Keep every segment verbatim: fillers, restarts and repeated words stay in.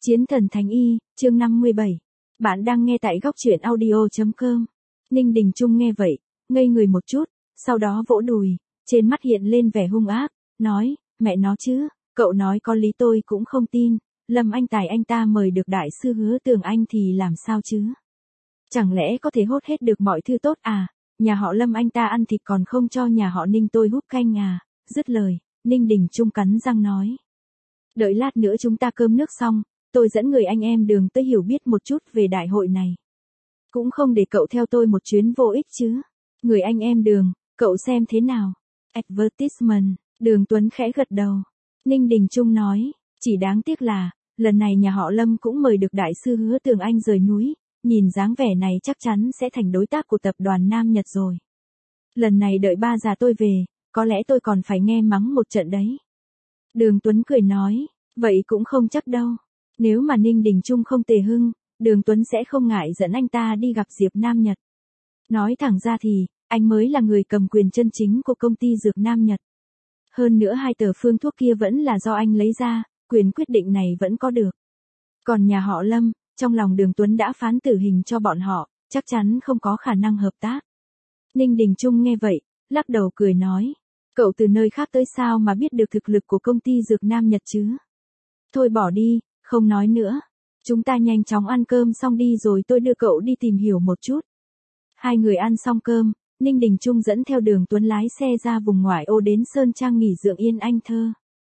Chiến thần Thánh Y, chương năm mươi bảy. Bạn đang nghe tại góc truyện audio chấm com. Ninh Đình Trung nghe vậy, ngây người một chút, sau đó vỗ đùi, trên mắt hiện lên vẻ hung ác, nói, mẹ nó chứ, cậu nói có lý tôi cũng không tin, Lâm Anh Tài anh ta mời được đại sư Hứa Tường Anh thì làm sao chứ? Chẳng lẽ có thể hốt hết được mọi thứ tốt à, nhà họ Lâm anh ta ăn thịt còn không cho nhà họ Ninh tôi húp canh à, dứt lời, Ninh Đình Trung cắn răng nói. Đợi lát nữa chúng ta cơm nước xong, tôi dẫn người anh em Đường tới hiểu biết một chút về đại hội này. Cũng không để cậu theo tôi một chuyến vô ích chứ. Người anh em Đường, cậu xem thế nào? Advertisement, Đường Tuấn khẽ gật đầu. Ninh Đình Trung nói, chỉ đáng tiếc là, lần này nhà họ Lâm cũng mời được đại sư Hứa Tường Anh rời núi, nhìn dáng vẻ này chắc chắn sẽ thành đối tác của tập đoàn Nam Nhật rồi. Lần này đợi ba già tôi về, có lẽ tôi còn phải nghe mắng một trận đấy. Đường Tuấn cười nói, vậy cũng không chắc đâu. Nếu mà Ninh Đình Trung không tề hưng, Đường Tuấn sẽ không ngại dẫn anh ta đi gặp Diệp Nam Nhật. Nói thẳng ra thì, anh mới là người cầm quyền chân chính của công ty dược Nam Nhật. Hơn nữa hai tờ phương thuốc kia vẫn là do anh lấy ra, quyền quyết định này vẫn có được. Còn nhà họ Lâm, trong lòng Đường Tuấn đã phán tử hình cho bọn họ, chắc chắn không có khả năng hợp tác. Ninh Đình Trung nghe vậy, lắc đầu cười nói, cậu từ nơi khác tới sao mà biết được thực lực của công ty dược Nam Nhật chứ? Thôi bỏ đi, không nói nữa. Chúng ta nhanh chóng ăn cơm xong đi rồi tôi đưa cậu đi tìm hiểu một chút. Hai người ăn xong cơm, Ninh Đình Trung dẫn theo Đường Tuấn lái xe ra vùng ngoại ô đến Sơn Trang nghỉ dưỡng Yên Anh Thơ.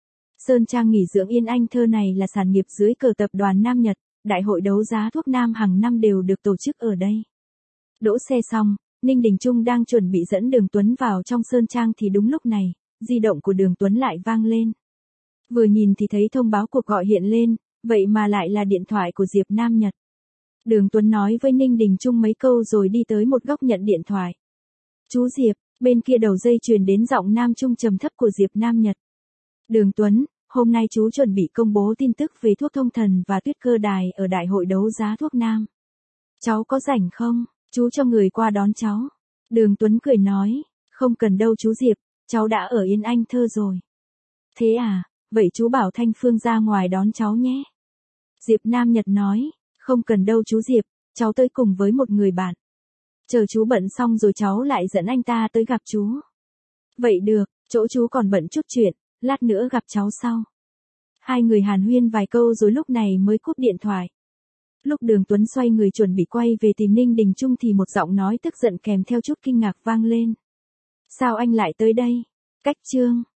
Sơn Trang nghỉ dưỡng Yên Anh Thơ này là sản nghiệp dưới cờ tập đoàn Nam Nhật, đại hội đấu giá thuốc nam hàng năm đều được tổ chức ở đây. Đỗ xe xong, Ninh Đình Trung đang chuẩn bị dẫn Đường Tuấn vào trong Sơn Trang thì đúng lúc này, di động của Đường Tuấn lại vang lên. Vừa nhìn thì thấy thông báo cuộc gọi hiện lên, vậy mà lại là điện thoại của Diệp Nam Nhật. Đường Tuấn nói với Ninh Đình Trung mấy câu rồi đi tới một góc nhận điện thoại. Chú Diệp, bên kia đầu dây truyền đến giọng nam trung trầm thấp của Diệp Nam Nhật. Đường Tuấn, hôm nay chú chuẩn bị công bố tin tức về thuốc thông thần và tuyết cơ đài ở đại hội đấu giá thuốc nam. Cháu có rảnh không? Chú cho người qua đón cháu. Đường Tuấn cười nói, không cần đâu chú Diệp, cháu đã ở Yên Anh Thơ rồi. Thế à, vậy chú bảo Thanh Phương ra ngoài đón cháu nhé. Diệp Nam Nhật nói, không cần đâu chú Diệp, cháu tới cùng với một người bạn. Chờ chú bận xong rồi cháu lại dẫn anh ta tới gặp chú. Vậy được, chỗ chú còn bận chút chuyện, lát nữa gặp cháu sau. Hai người hàn huyên vài câu rồi lúc này mới cúp điện thoại. Lúc Đường Tuấn xoay người chuẩn bị quay về tìm Ninh Đình Trung thì một giọng nói tức giận kèm theo chút kinh ngạc vang lên. Sao anh lại tới đây? Cách chương.